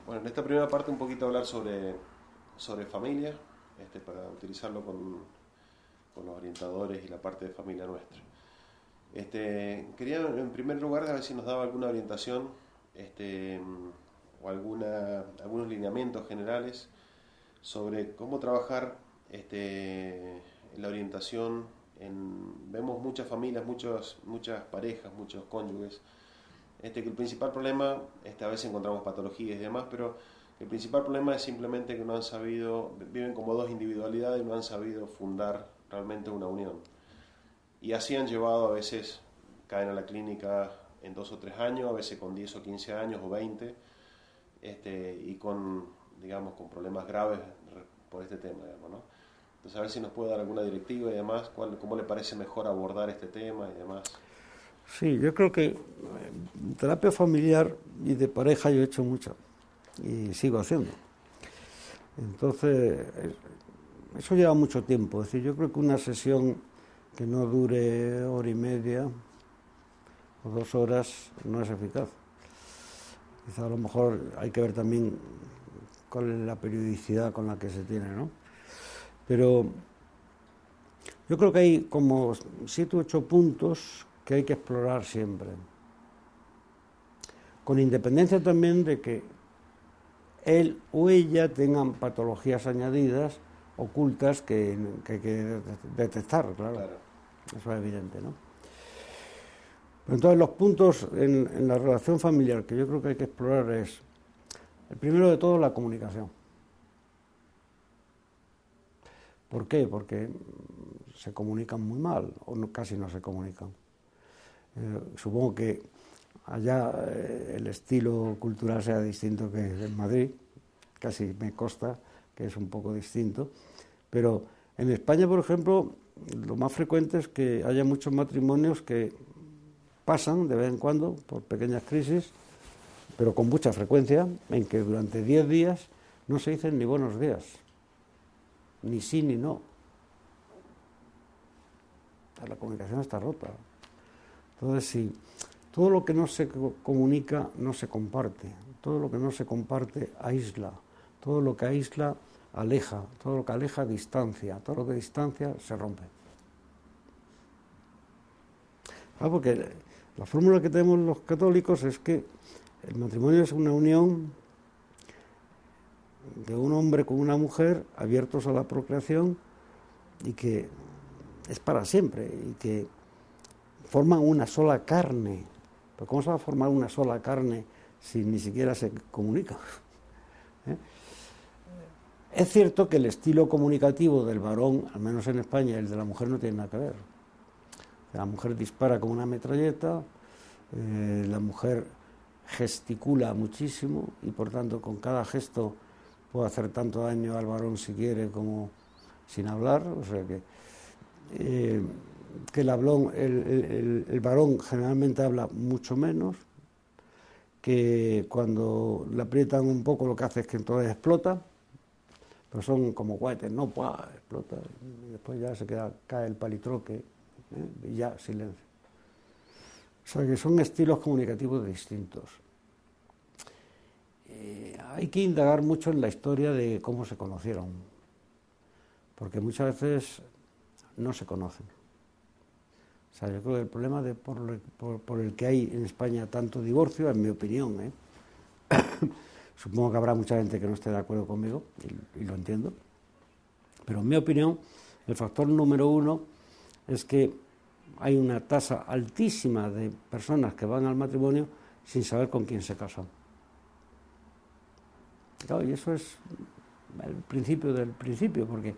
Bueno, en esta primera parte un poquito hablar sobre familia, para utilizarlo con los orientadores y la parte de familia nuestra. Quería en primer lugar a ver si nos daba alguna orientación o algunos lineamientos generales sobre cómo trabajar la orientación. Vemos muchas familias, muchas parejas, muchos cónyuges, que el principal problema, a veces encontramos patologías y demás, pero el principal problema es simplemente que no han sabido, viven como dos individualidades y no han sabido fundar realmente una unión. Y así han llevado, a veces caen a la clínica en 2 o 3 años, a veces con 10 o 15 años o 20, y digamos, con problemas graves por este tema, digamos, ¿no? Entonces, a ver si nos puede dar alguna directiva y demás, cómo le parece mejor abordar este tema y demás. Sí, yo creo que terapia familiar y de pareja yo he hecho mucho y sigo haciendo. Entonces, eso lleva mucho tiempo. Es decir, yo creo que una sesión que no dure hora y media o 2 horas no es eficaz. Quizá a lo mejor hay que ver también con la periodicidad con la que se tiene, ¿no? Pero yo creo que hay como 7 u 8 puntos que hay que explorar siempre, con independencia también de que él o ella tengan patologías añadidas, ocultas, que hay que detectar, claro. Eso es evidente, ¿no? Pero entonces los puntos en la relación familiar que yo creo que hay que explorar es, el primero de todo, la comunicación. ¿Por qué? Porque se comunican muy mal, o casi no se comunican. Supongo que allá el estilo cultural sea distinto que en Madrid, casi me consta que es un poco distinto, pero en España, por ejemplo, lo más frecuente es que haya muchos matrimonios que pasan de vez en cuando por pequeñas crisis, pero con mucha frecuencia, en que durante 10 días no se dicen ni buenos días, ni sí ni no. La comunicación está rota. Entonces, sí, todo lo que no se comunica no se comparte, todo lo que no se comparte aísla, todo lo que aísla aleja, todo lo que aleja distancia, todo lo que distancia se rompe. Porque la fórmula que tenemos los católicos es que el matrimonio es una unión de un hombre con una mujer abiertos a la procreación y que es para siempre y que forman una sola carne. ¿Pero cómo se va a formar una sola carne si ni siquiera se comunica? Es cierto que el estilo comunicativo del varón, al menos en España, y el de la mujer no tiene nada que ver. La mujer dispara con una metralleta, la mujer gesticula muchísimo y por tanto con cada gesto puede hacer tanto daño al varón si quiere como sin hablar. O sea que el varón generalmente habla mucho menos, que cuando le aprietan un poco lo que hace es que entonces explota, pero son como cohetes, ¿no? ¡Pua! Explota y después ya cae el palitroque, y ya silencio. O sea que son estilos comunicativos distintos. Hay que indagar mucho en la historia de cómo se conocieron, porque muchas veces no se conocen. O sea, yo creo que el problema por el que hay en España tanto divorcio, en mi opinión, supongo que habrá mucha gente que no esté de acuerdo conmigo, y lo entiendo, pero en mi opinión, el factor número 1 es que hay una tasa altísima de personas que van al matrimonio sin saber con quién se casan. Claro, y eso es el principio del principio, porque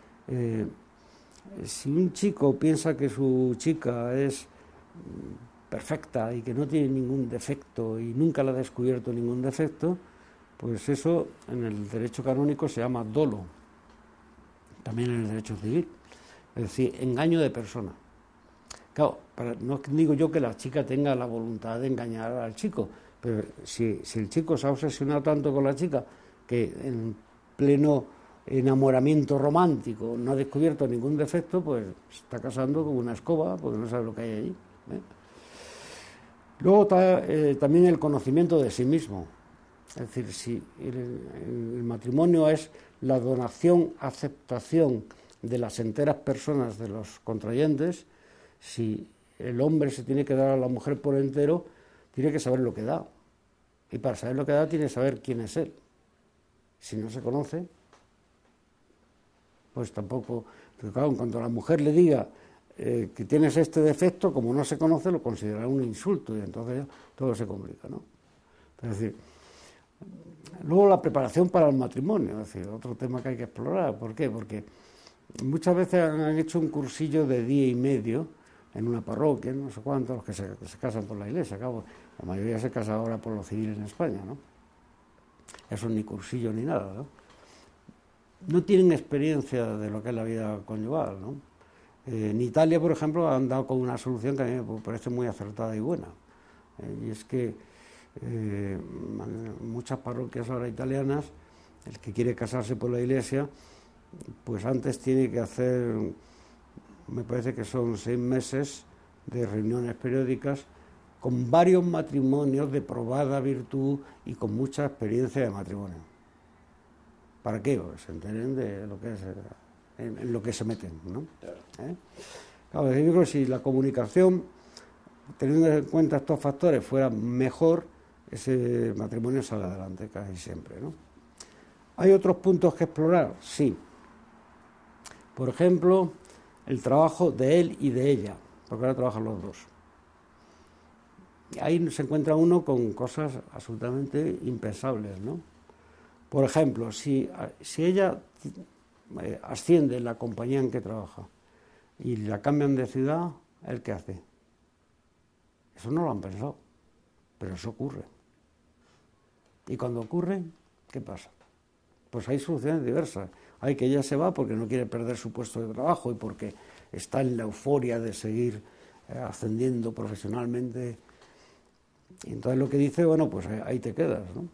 si un chico piensa que su chica es perfecta y que no tiene ningún defecto y nunca le ha descubierto ningún defecto, pues eso en el derecho canónico se llama dolo, también en el derecho civil, es decir, engaño de persona. Claro, no digo yo que la chica tenga la voluntad de engañar al chico, pero si el chico se ha obsesionado tanto con la chica que en pleno enamoramiento romántico no ha descubierto ningún defecto, pues se está casando con una escoba porque no sabe lo que hay allí. Luego está también el conocimiento de sí mismo. Es decir, si el matrimonio es la donación, aceptación de las enteras personas de los contrayentes, si el hombre se tiene que dar a la mujer por entero, tiene que saber lo que da. Y para saber lo que da, tiene que saber quién es él. Si no se conoce, pues tampoco. Porque claro, en cuanto a la mujer le diga que tienes este defecto, como no se conoce, lo considerará un insulto y entonces todo se complica, ¿no? Es decir, luego la preparación para el matrimonio, es decir, otro tema que hay que explorar. ¿Por qué? Porque muchas veces han hecho un cursillo de día y medio en una parroquia, no sé cuántos, los que se casan por la iglesia, cabo. La mayoría se casa ahora por lo civil en España, ¿no? Eso ni cursillo ni nada, ¿no? No tienen experiencia de lo que es la vida conyugal, ¿no? En Italia, por ejemplo, han dado con una solución que a mí me parece muy acertada y buena. Y es que muchas parroquias ahora italianas, el que quiere casarse por la iglesia, pues antes tiene que hacer, me parece que son 6 meses de reuniones periódicas con varios matrimonios de probada virtud y con mucha experiencia de matrimonio. ¿Para qué? Pues se enteren de lo que es, en lo que se meten, ¿no? Claro, yo creo que si la comunicación, teniendo en cuenta estos factores, fuera mejor, ese matrimonio sale adelante casi siempre, ¿no? ¿Hay otros puntos que explorar? Sí. Por ejemplo, el trabajo de él y de ella, porque ahora trabajan los dos. Ahí se encuentra uno con cosas absolutamente impensables, ¿no? Por ejemplo, si ella asciende en la compañía en que trabaja y la cambian de ciudad, ¿él qué hace? Eso no lo han pensado, pero eso ocurre. Y cuando ocurre, ¿qué pasa? Pues hay soluciones diversas. Hay que ella se va porque no quiere perder su puesto de trabajo y porque está en la euforia de seguir ascendiendo profesionalmente. Y entonces lo que dice, bueno, pues ahí te quedas, ¿no?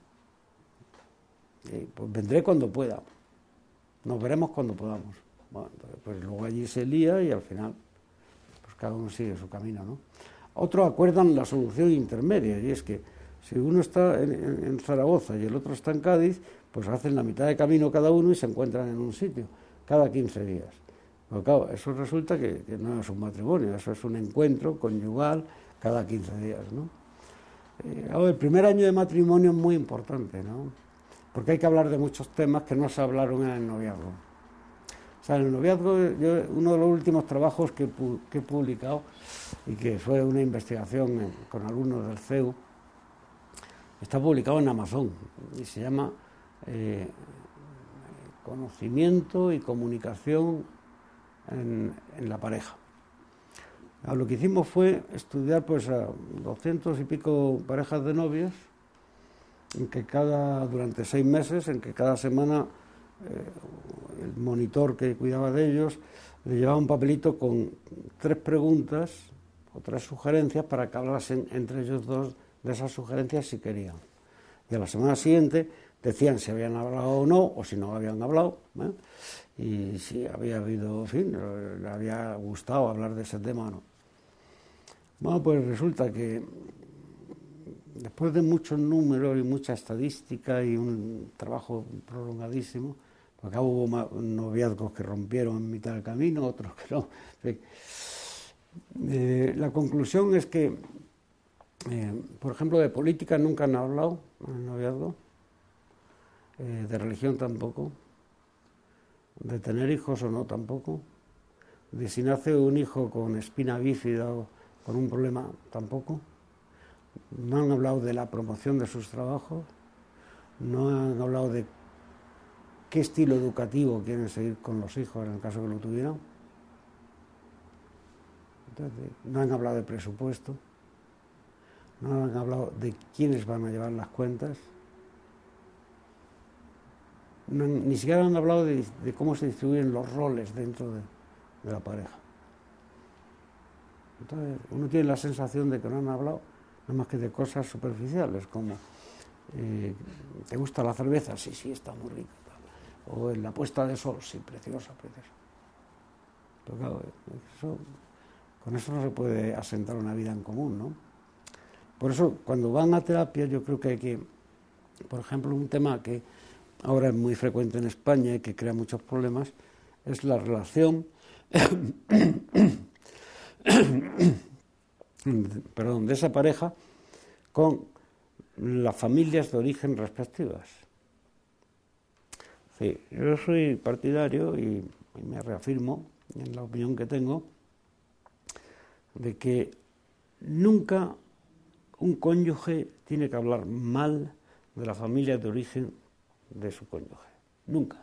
Pues vendré cuando pueda. Nos veremos cuando podamos. Bueno, entonces, pues luego allí se lía y al final, pues cada uno sigue su camino, ¿no? Otros acuerdan la solución intermedia, y es que si uno está en Zaragoza y el otro está en Cádiz, pues hacen la mitad de camino cada uno y se encuentran en un sitio, cada 15 días. Pero claro, eso resulta que no es un matrimonio, eso es un encuentro conyugal cada 15 días, ¿no? El primer año de matrimonio es muy importante, ¿no? Porque hay que hablar de muchos temas que no se hablaron en el noviazgo. O sea, en el noviazgo, uno de los últimos trabajos que he publicado, y que fue una investigación con alumnos del CEU, está publicado en Amazon, y se llama Conocimiento y comunicación en la pareja. Lo que hicimos fue estudiar pues a 200 y pico parejas de novios, en que durante 6 meses, en que cada semana el monitor que cuidaba de ellos le llevaba un papelito con 3 preguntas o 3 sugerencias para que hablasen entre ellos dos de esas sugerencias si querían. Y a la semana siguiente decían si habían hablado o no, o si no habían hablado, y si había habido, en fin, le había gustado hablar de ese tema o no. Bueno, pues resulta que después de muchos números y mucha estadística y un trabajo prolongadísimo, porque hubo noviazgos que rompieron en mitad del camino, otros que no. La conclusión es que, por ejemplo, de política nunca han hablado en el noviazgo, de religión tampoco, de tener hijos o no tampoco, de si nace un hijo con espina bífida o con un problema tampoco. No han hablado de la promoción de sus trabajos, no han hablado de qué estilo educativo quieren seguir con los hijos en el caso que lo tuvieran. Entonces, no han hablado de presupuesto, no han hablado de quiénes van a llevar las cuentas, ni siquiera han hablado de cómo se distribuyen los roles dentro de la pareja. Entonces, uno tiene la sensación de que no han hablado nada más que de cosas superficiales, como ¿te gusta la cerveza? Sí, sí, está muy rica. O en la puesta de sol, sí, preciosa, preciosa. Pero claro, con eso no se puede asentar una vida en común, ¿no? Por eso, cuando van a terapia, yo creo que hay que Por ejemplo, un tema que ahora es muy frecuente en España y que crea muchos problemas es la relación perdón, de esa pareja con las familias de origen respectivas. Sí, yo soy partidario y me reafirmo en la opinión que tengo de que nunca un cónyuge tiene que hablar mal de la familia de origen de su cónyuge. Nunca.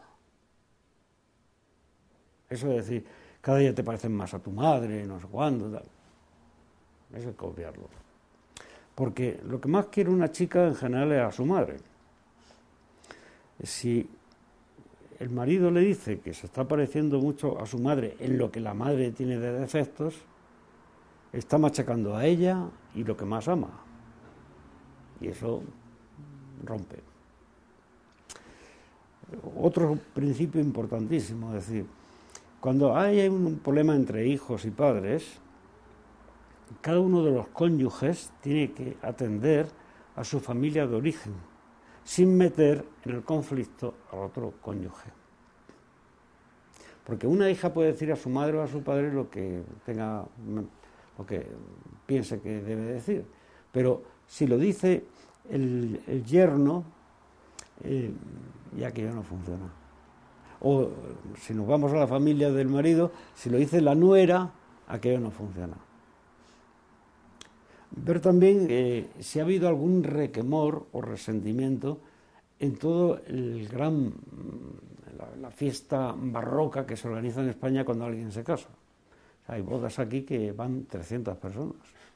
Eso de decir, cada día te parecen más a tu madre, no sé cuándo, tal. Eso hay que obviarlo. Porque lo que más quiere una chica en general es a su madre. Si el marido le dice que se está pareciendo mucho a su madre en lo que la madre tiene de defectos, está machacando a ella y lo que más ama. Y eso rompe. Otro principio importantísimo, es decir, cuando hay un problema entre hijos y padres, cada uno de los cónyuges tiene que atender a su familia de origen, sin meter en el conflicto al otro cónyuge. Porque una hija puede decir a su madre o a su padre lo que piense que debe decir, pero si lo dice el yerno, ya que ya no funciona. O si nos vamos a la familia del marido, si lo dice la nuera, aquello no funciona. Ver también si ha habido algún requemor o resentimiento en todo la fiesta barroca que se organiza en España cuando alguien se casa. O sea, hay bodas aquí que van 300 personas.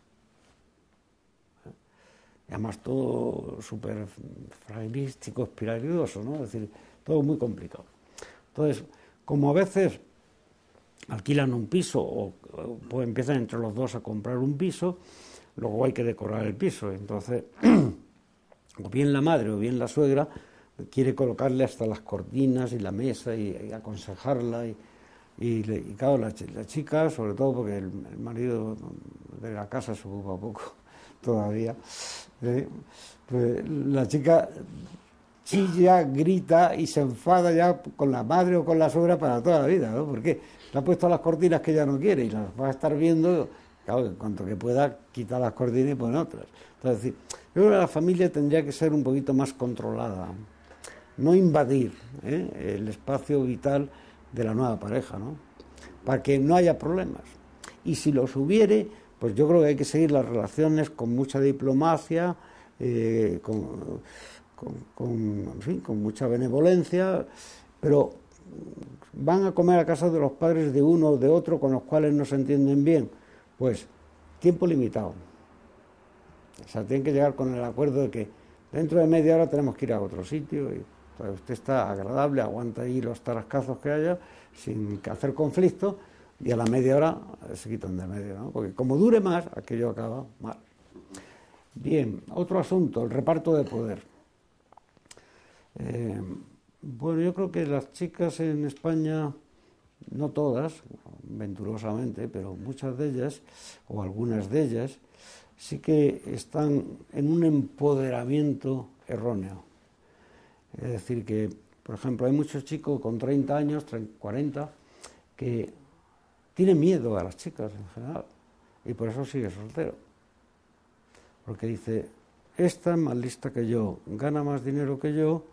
Y además todo súper fragilístico, espiralidoso, ¿no? Es decir, todo muy complicado. Entonces, como a veces alquilan un piso o pues empiezan entre los dos a comprar un piso, luego hay que decorar el piso. Entonces, o bien la madre o bien la suegra quiere colocarle hasta las cortinas y la mesa y aconsejarla. Y claro, la chica, sobre todo porque el marido de la casa se ocupa poco todavía, pues la chica chilla, grita y se enfada ya con la madre o con la suegra para toda la vida, ¿no? Porque le ha puesto las cortinas que ella no quiere y las va a estar viendo. Claro, en cuanto que pueda, quitar las cortinas y poner otras. Entonces, yo creo que la familia tendría que ser un poquito más controlada, no invadir el espacio vital de la nueva pareja, ¿no? Para que no haya problemas. Y si los hubiere, pues yo creo que hay que seguir las relaciones con mucha diplomacia, con mucha benevolencia, pero van a comer a casa de los padres de uno o de otro con los cuales no se entienden bien. Pues tiempo limitado. O sea, tienen que llegar con el acuerdo de que dentro de media hora tenemos que ir a otro sitio y entonces usted está agradable, aguanta ahí los tarascazos que haya sin hacer conflicto y a la media hora se quitan de medio, ¿no? Porque como dure más, aquello acaba mal. Bien, otro asunto, el reparto de poder. Bueno, yo creo que las chicas en España, no todas, venturosamente, pero muchas de ellas, o algunas de ellas, sí que están en un empoderamiento erróneo. Es decir, que, por ejemplo, hay muchos chicos con 30 años, 40, que tienen miedo a las chicas en general, y por eso sigue soltero. Porque dice, esta es más lista que yo, gana más dinero que yo,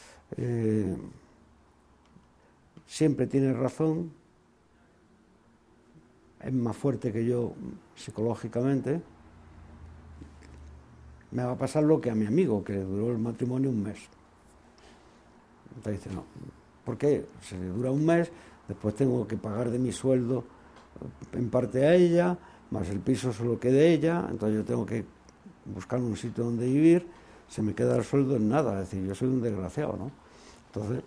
siempre tiene razón, es más fuerte que yo psicológicamente, me va a pasar lo que a mi amigo, que le duró el matrimonio un mes. Entonces dice, no, ¿por qué? Si le dura un mes, después tengo que pagar de mi sueldo en parte a ella, más el piso solo que de ella, entonces yo tengo que buscar un sitio donde vivir, se me queda el sueldo en nada, es decir, yo soy un desgraciado, ¿no? Entonces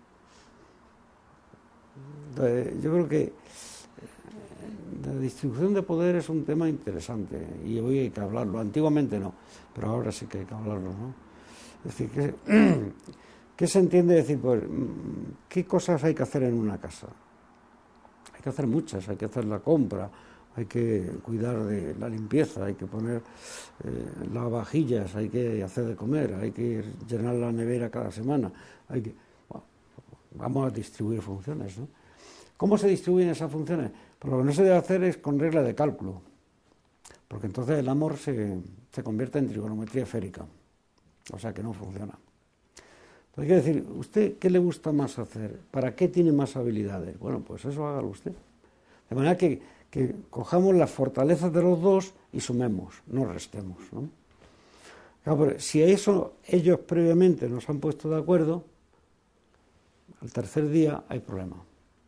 yo creo que la distribución de poder es un tema interesante y hoy hay que hablarlo. Antiguamente no, pero ahora sí que hay que hablarlo, ¿no? Es decir, ¿qué se entiende decir? Pues, ¿qué cosas hay que hacer en una casa? Hay que hacer muchas, hay que hacer la compra, hay que cuidar de la limpieza, hay que poner lavavajillas, hay que hacer de comer, hay que llenar la nevera cada semana, bueno, vamos a distribuir funciones, ¿no? ¿Cómo se distribuyen esas funciones? Pues lo que no se debe hacer es con regla de cálculo, porque entonces el amor se convierte en trigonometría esférica, o sea que no funciona. Hay que decir, ¿usted qué le gusta más hacer? ¿Para qué tiene más habilidades? Bueno, pues eso hágalo usted. De manera que cojamos las fortalezas de los dos y sumemos, no restemos, ¿no? Claro, pero si a eso ellos previamente nos han puesto de acuerdo, al tercer día hay problema.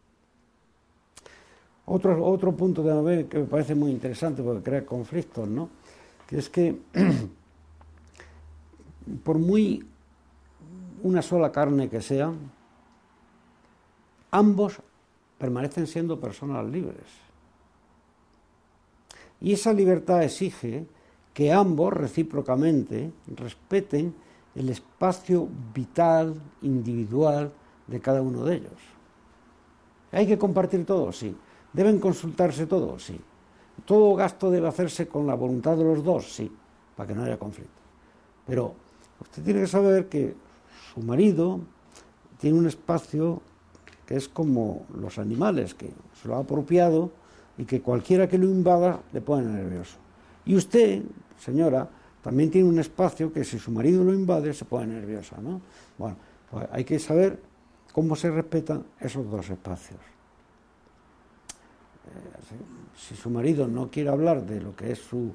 Otro punto que me parece muy interesante porque crea conflictos, ¿no? Que es que por muy una sola carne que sea, ambos permanecen siendo personas libres. Y esa libertad exige que ambos recíprocamente respeten el espacio vital, individual de cada uno de ellos. ¿Hay que compartir todo? Sí. ¿Deben consultarse todo? Sí. ¿Todo gasto debe hacerse con la voluntad de los dos? Sí, para que no haya conflicto. Pero usted tiene que saber que su marido tiene un espacio que es como los animales, que se lo ha apropiado y que cualquiera que lo invada le pone nervioso. Y usted, señora, también tiene un espacio que si su marido lo invade se pone nerviosa, ¿no? Bueno, pues hay que saber cómo se respetan esos dos espacios. Si su marido no quiere hablar de lo que es su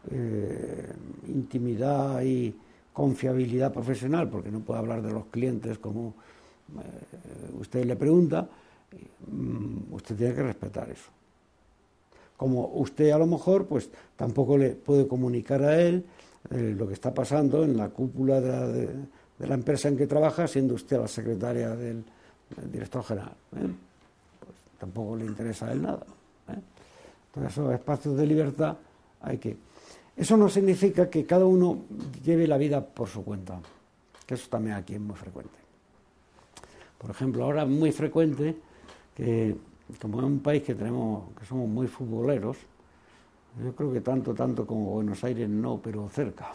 intimidad y confiabilidad profesional, porque no puede hablar de los clientes como usted le pregunta, usted tiene que respetar eso. Como usted a lo mejor pues tampoco le puede comunicar a él lo que está pasando en la cúpula de la empresa en que trabaja, siendo usted la secretaria del director general, pues tampoco le interesa a él nada. Entonces esos espacios de libertad hay que... Eso no significa que cada uno lleve la vida por su cuenta, que eso también aquí es muy frecuente. Por ejemplo, ahora es muy frecuente que, como en un país que somos muy futboleros, yo creo que tanto como Buenos Aires no, pero cerca.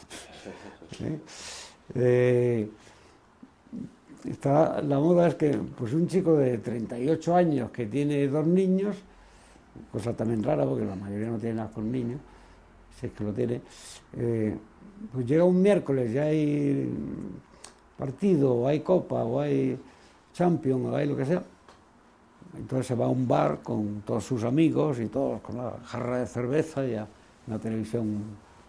La moda es que pues un chico de 38 años que tiene 2 niños, cosa también rara porque la mayoría no tiene nada con niños, si es que lo tiene, pues llega un miércoles, ya hay partido, o hay copa, o hay Champions, o hay lo que sea, entonces se va a un bar con todos sus amigos y todos con la jarra de cerveza y una televisión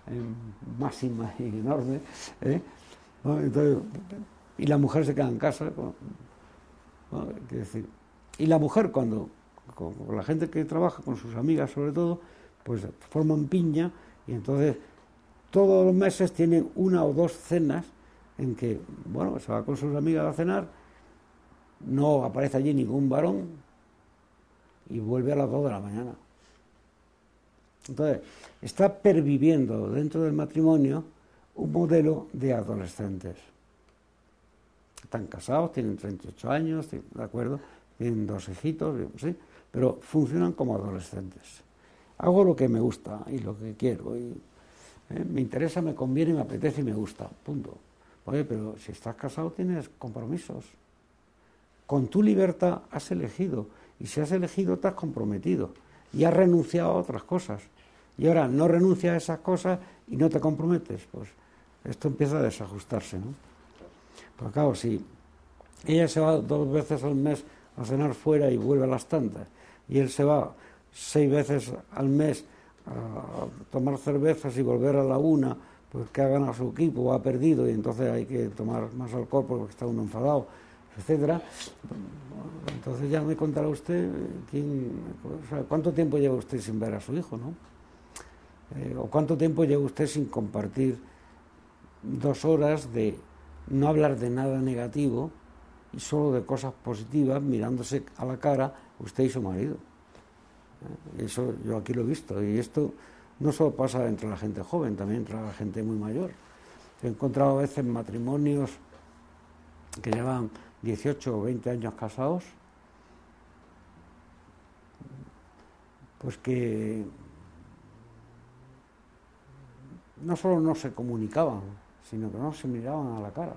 máxima y enorme, ¿no? Entonces, y la mujer se queda en casa, ¿no? Quiero decir, y la mujer con la gente que trabaja, con sus amigas sobre todo, pues forman piña y entonces todos los meses tienen 1 o 2 cenas en que, bueno, se va con sus amigas a cenar, no aparece allí ningún varón y vuelve a las 2 de la mañana. Entonces, está perviviendo dentro del matrimonio un modelo de adolescentes. Están casados, tienen 38 años, ¿de acuerdo? Tienen 2 hijitos, ¿sí? Pero funcionan como adolescentes. Hago lo que me gusta y lo que quiero. Me interesa, me conviene, me apetece y me gusta. Punto. Oye, pero si estás casado tienes compromisos. Con tu libertad has elegido. Y si has elegido te has comprometido. Y has renunciado a otras cosas. Y ahora no renuncias a esas cosas y no te comprometes. Pues esto empieza a desajustarse, ¿no? Pero claro, si ella se va 2 veces al mes a cenar fuera y vuelve a las tantas, y él se va 6 veces al mes a tomar cervezas y volver a la 1, pues que ha ganado su equipo o ha perdido y entonces hay que tomar más alcohol porque está uno enfadado, etcétera. Entonces ya me contará usted cuánto tiempo lleva usted sin ver a su hijo, ¿no? O cuánto tiempo lleva usted sin compartir 2 horas de no hablar de nada negativo y solo de cosas positivas, mirándose a la cara usted y su marido. Eso yo aquí lo he visto, y esto no solo pasa entre la gente joven, también entre la gente muy mayor. He encontrado a veces matrimonios que llevan 18 o 20 años casados, pues que no solo no se comunicaban, sino que no se miraban a la cara.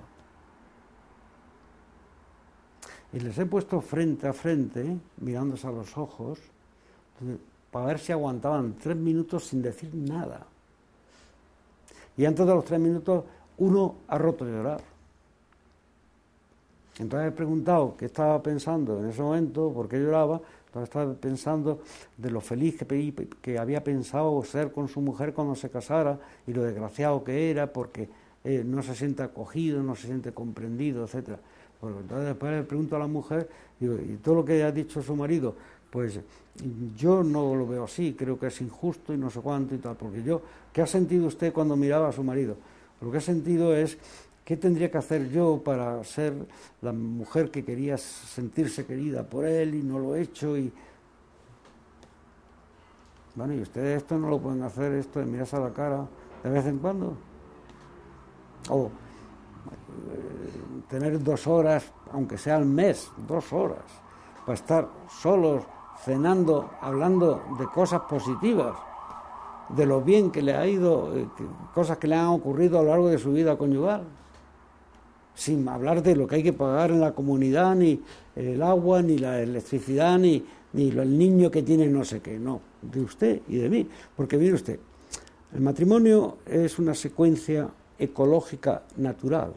Y les he puesto frente a frente, mirándose a los ojos, para ver si aguantaban 3 minutos sin decir nada. Y antes de los 3 minutos, uno ha roto a llorar. Entonces he preguntado qué estaba pensando en ese momento, por qué lloraba. Entonces estaba pensando de lo feliz que había pensado ser con su mujer cuando se casara y lo desgraciado que era porque no se siente acogido, no se siente comprendido, etcétera. Pues entonces después le pregunto a la mujer, digo, y todo lo que ha dicho su marido, pues yo no lo veo así, creo que es injusto y no sé cuánto y tal, porque ¿qué ha sentido usted cuando miraba a su marido? Lo que he sentido es, ¿qué tendría que hacer yo para ser la mujer que quería sentirse querida por él y no lo he hecho? Y bueno, y ustedes esto no lo pueden hacer, esto de mirarse a la cara de vez en cuando. O tener 2 horas, aunque sea al mes, 2 horas, para estar solos, cenando, hablando de cosas positivas, de lo bien que le ha ido, cosas que le han ocurrido a lo largo de su vida conyugal, sin hablar de lo que hay que pagar en la comunidad, ni el agua, ni la electricidad, ni el niño que tiene no sé qué, no, de usted y de mí. Porque mire usted, el matrimonio es una secuencia ecológica natural.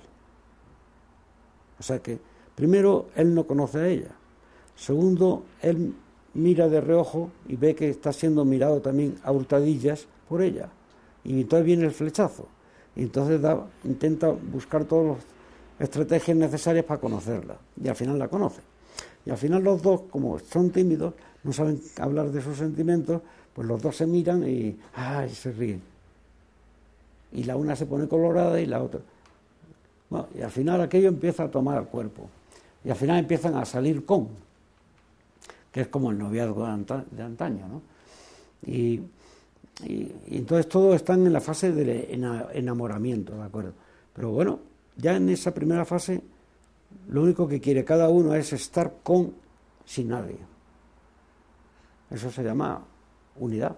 O sea que, primero, él no conoce a ella. Segundo, él mira de reojo y ve que está siendo mirado también a hurtadillas por ella. Y entonces viene el flechazo. Y entonces intenta buscar todas las estrategias necesarias para conocerla. Y al final la conoce. Y al final los dos, como son tímidos, no saben hablar de sus sentimientos, pues los dos se miran y se ríen. Y la una se pone colorada y la otra. Bueno, y al final aquello empieza a tomar el cuerpo. Y al final empiezan a salir que es como el noviazgo de antaño, ¿no? Y entonces todos están en la fase del enamoramiento, ¿de acuerdo? Pero bueno, ya en esa primera fase, lo único que quiere cada uno es estar sin nadie. Eso se llama unidad.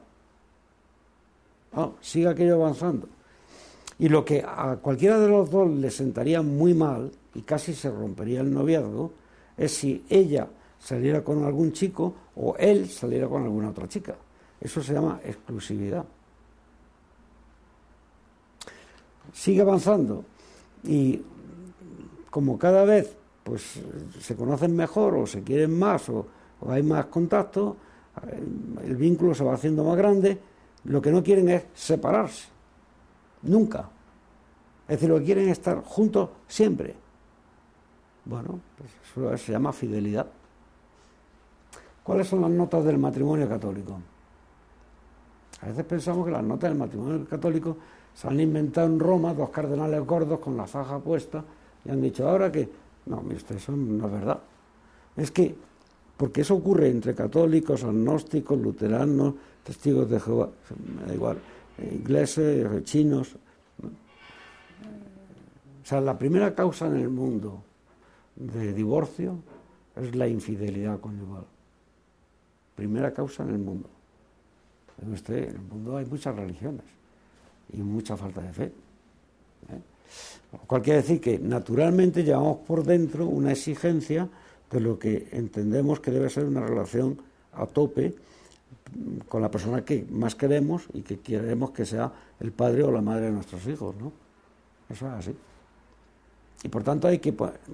Sigue aquello avanzando. Y lo que a cualquiera de los dos le sentaría muy mal, y casi se rompería el noviazgo, es si ella saliera con algún chico o él saliera con alguna otra chica. Eso se llama exclusividad. Sigue avanzando y como cada vez pues se conocen mejor o se quieren más o hay más contacto, el vínculo se va haciendo más grande, lo que no quieren es separarse. Nunca. Es decir, lo que quieren es estar juntos siempre. Bueno, pues eso se llama fidelidad. ¿Cuáles son las notas del matrimonio católico? A veces pensamos que las notas del matrimonio católico se han inventado en Roma 2 cardenales gordos con la faja puesta y han dicho ahora que... No, mire usted, eso no es verdad. Es que, porque eso ocurre entre católicos, agnósticos, luteranos, testigos de Jehová, me da igual, ingleses, chinos. O sea, la primera causa en el mundo de divorcio es la infidelidad conyugal. Primera causa en el mundo. En el mundo hay muchas religiones y mucha falta de fe. Lo cual quiere decir que naturalmente llevamos por dentro una exigencia de lo que entendemos que debe ser una relación a tope con la persona que más queremos y que queremos que sea el padre o la madre de nuestros hijos, ¿no? Eso es así. Y por tanto hay que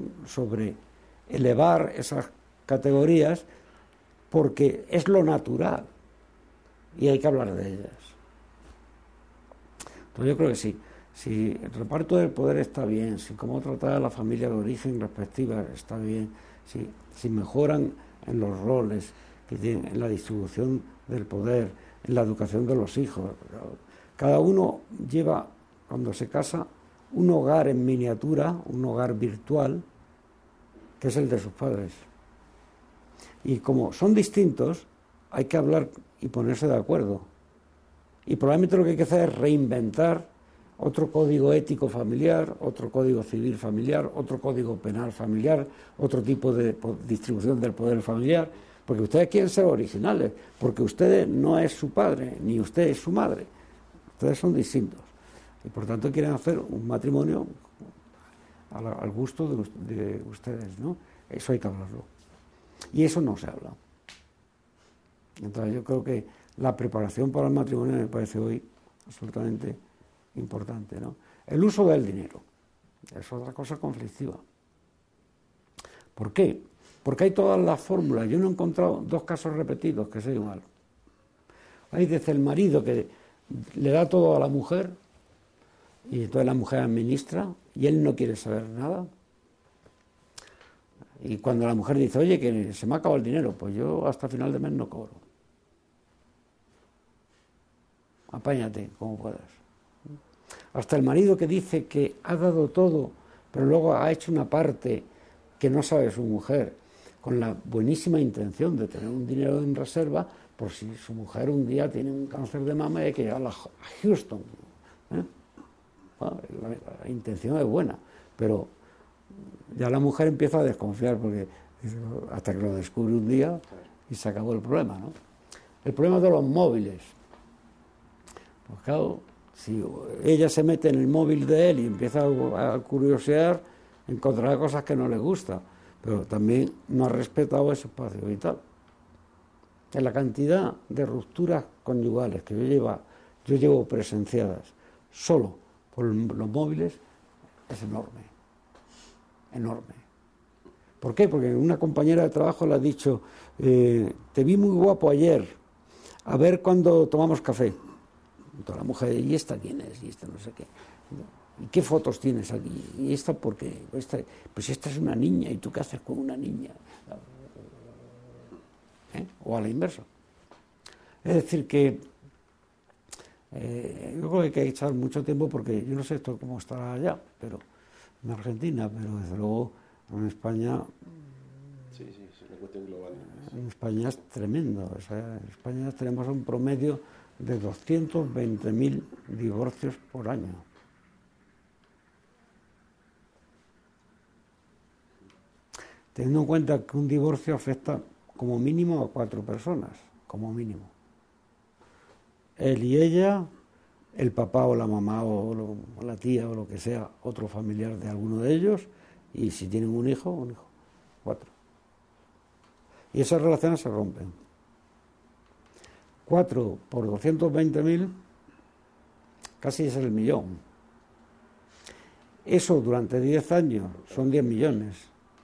elevar esas categorías porque es lo natural y hay que hablar de ellas. Entonces yo creo que sí. Si el reparto del poder está bien, si cómo tratar a la familia de origen respectiva está bien, si mejoran en los roles que tienen, en la distribución del poder, en la educación de los hijos. Cada uno lleva, cuando se casa, un hogar en miniatura, un hogar virtual, que es el de sus padres. Y como son distintos, hay que hablar y ponerse de acuerdo. Y probablemente lo que hay que hacer es reinventar otro código ético familiar, otro código civil familiar, otro código penal familiar, otro tipo de distribución del poder familiar, porque ustedes quieren ser originales, porque ustedes no es su padre, ni usted es su madre. Ustedes son distintos. Y por tanto quieren hacer un matrimonio al gusto de ustedes, ¿no? Eso hay que hablarlo. Y eso no se habla. Entonces yo creo que la preparación para el matrimonio me parece hoy absolutamente importante, ¿no? El uso del dinero es otra cosa conflictiva. ¿Por qué? Porque hay todas las fórmulas. Yo no he encontrado dos casos repetidos que sea igual. Hay desde el marido que le da todo a la mujer y entonces la mujer administra y él no quiere saber nada. Y cuando la mujer dice, oye, que se me ha acabado el dinero, pues yo hasta final de mes no cobro. Apáñate como puedas. Hasta el marido que dice que ha dado todo, pero luego ha hecho una parte que no sabe su mujer, con la buenísima intención de tener un dinero en reserva, por si su mujer un día tiene un cáncer de mama y hay que llevarla a Houston. Bueno, la intención es buena, pero ya la mujer empieza a desconfiar, porque hasta que lo descubre un día y se acabó el problema, ¿no? El problema de los móviles. Pues claro, si ella se mete en el móvil de él y empieza a curiosear, encontrará cosas que no le gustan, pero también no ha respetado ese espacio vital. En la cantidad de rupturas conyugales que yo llevo presenciadas solo por los móviles es enorme, enorme. ¿Por qué? Porque una compañera de trabajo le ha dicho, te vi muy guapo ayer, a ver cuándo tomamos café. Entonces la mujer, ¿y esta quién es? Y esta no sé qué. ¿Y qué fotos tienes aquí? ¿Y esta por qué? Pues esta es una niña, ¿y tú qué haces con una niña? O a la inversa. Es decir, que yo creo que hay que echar mucho tiempo, porque yo no sé esto cómo estará allá, pero en Argentina, pero desde luego en España... Sí, es una cuestión global. En España es tremendo. O sea, en España tenemos un promedio de 220.000 divorcios por año. Teniendo en cuenta que un divorcio afecta como mínimo a 4 personas, como mínimo. Él y ella, el papá o la mamá o la tía o lo que sea, otro familiar de alguno de ellos, y si tienen un hijo, 4. Y esas relaciones se rompen. 4 por 220.000, casi es el millón. Eso durante 10 años son 10 millones.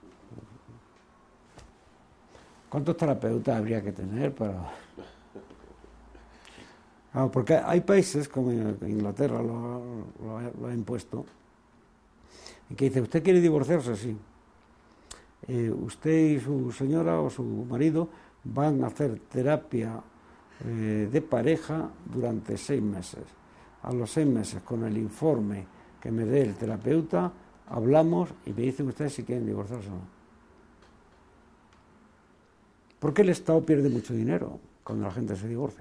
¿Cuántos terapeutas habría que tener para...? Porque hay países como Inglaterra lo ha impuesto, y que dice, ¿usted quiere divorciarse? Sí. Usted y su señora o su marido van a hacer terapia de pareja durante 6 meses. A los 6 meses, con el informe que me dé el terapeuta, hablamos y me dicen ustedes si quieren divorciarse o no. Porque el Estado pierde mucho dinero cuando la gente se divorcia.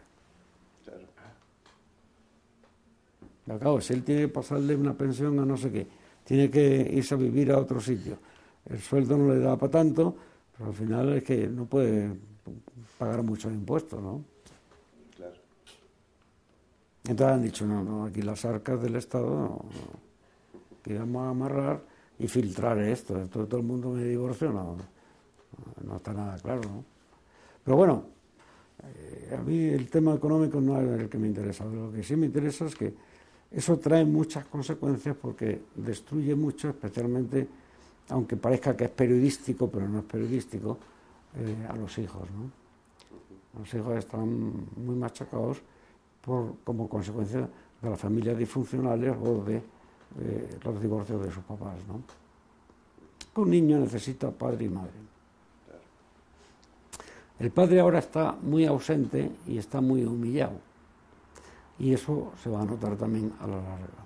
Claro, si él tiene que pasarle una pensión a no sé qué, tiene que irse a vivir a otro sitio, el sueldo no le da para tanto, pero al final es que no puede pagar muchos impuestos, ¿no? Claro. Entonces han dicho, no, aquí las arcas del Estado, no, que vamos a amarrar y filtrar esto. Todo el mundo me divorció, no está nada claro, ¿no? Pero bueno, a mí el tema económico no es el que me interesa. Lo que sí me interesa es que eso trae muchas consecuencias, porque destruye mucho, especialmente, aunque parezca que es periodístico, pero no es periodístico, a los hijos, ¿no? Los hijos están muy machacados como consecuencia de las familias disfuncionales o de los divorcios de sus papás, ¿no? Un niño necesita padre y madre. El padre ahora está muy ausente y está muy humillado. Y eso se va a notar también a la larga.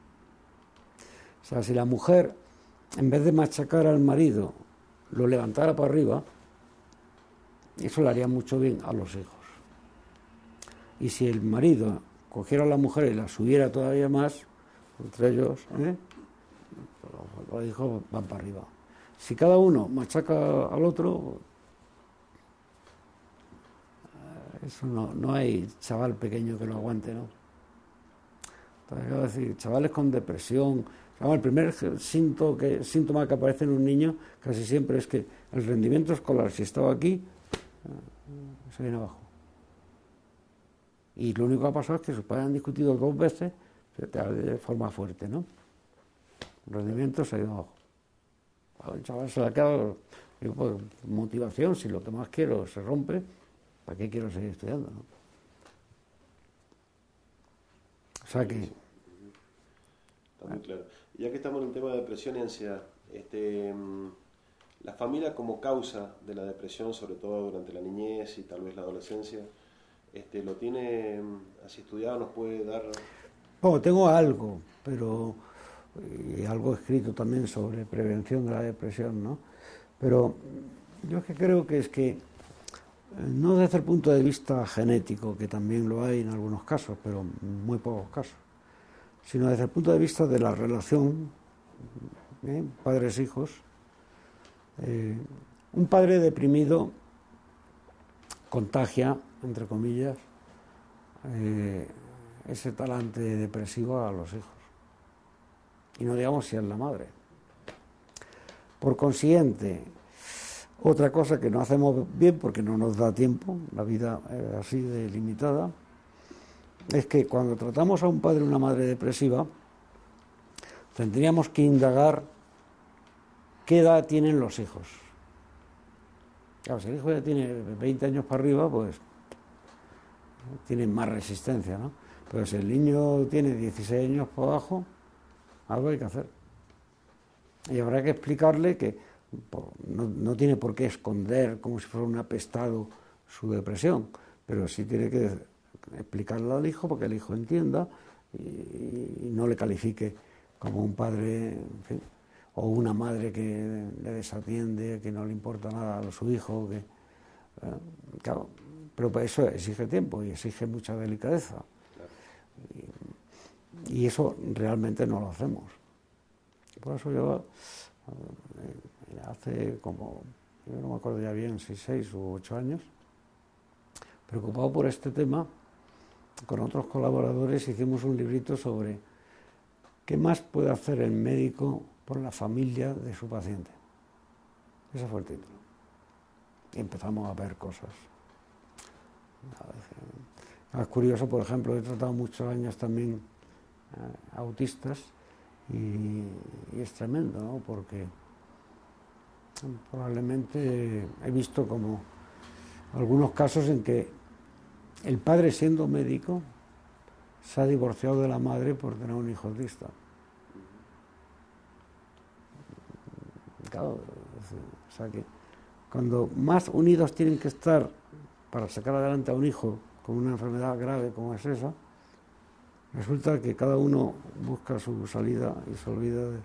O sea, si la mujer, en vez de machacar al marido, lo levantara para arriba, eso le haría mucho bien a los hijos. Y si el marido cogiera a la mujer y la subiera todavía más, entre ellos, los hijos van para arriba. Si cada uno machaca al otro, eso no hay chaval pequeño que lo aguante, ¿no? Es decir, chavales con depresión. El primer síntoma que aparece en un niño casi siempre es que el rendimiento escolar, si estaba aquí, se viene abajo. Y lo único que ha pasado es que sus padres han discutido 2 veces de forma fuerte, ¿no? El rendimiento se ha ido abajo. El chaval se le ha quedado, digo, pues, motivación, si lo que más quiero se rompe, ¿para qué quiero seguir estudiando, no? O sea que... Está muy claro. Ya que estamos en el tema de depresión y ansiedad, la familia como causa de la depresión, sobre todo durante la niñez y tal vez la adolescencia, ¿lo tiene así estudiado? ¿Nos puede dar...? Bueno, tengo algo, pero algo escrito también sobre prevención de la depresión, ¿no? Pero yo es que creo que no desde el punto de vista genético, que también lo hay en algunos casos, pero en muy pocos casos, sino desde el punto de vista de la relación padres-hijos. Un padre deprimido contagia, entre comillas, ese talante depresivo a los hijos. Y no digamos si es la madre. Por consiguiente, otra cosa que no hacemos bien porque no nos da tiempo, la vida es así de limitada, es que cuando tratamos a un padre o una madre depresiva, tendríamos que indagar qué edad tienen los hijos. Claro, si el hijo ya tiene 20 años para arriba, pues tiene más resistencia, ¿no? Pero si el niño tiene 16 años para abajo, algo hay que hacer. Y habrá que explicarle que no tiene por qué esconder como si fuera un apestado su depresión, pero sí tiene que explicarle al hijo para que el hijo entienda y no le califique como un padre, en fin, o una madre que le desatiende, que no le importa nada a su hijo, claro, pero para eso exige tiempo y exige mucha delicadeza. Y eso realmente no lo hacemos. Por eso yo hace como, yo no me acuerdo ya bien, si 6 u 8 años, preocupado por este tema, con otros colaboradores hicimos un librito sobre qué más puede hacer el médico por la familia de su paciente. Ese fue el título. Y empezamos a ver cosas. Es curioso, por ejemplo, he tratado muchos años también autistas y es tremendo, ¿no? Porque probablemente he visto como algunos casos en que el padre, siendo médico, se ha divorciado de la madre por tener un hijo autista. Claro, o sea que cuando más unidos tienen que estar para sacar adelante a un hijo con una enfermedad grave como es esa, resulta que cada uno busca su salida y se olvida de él.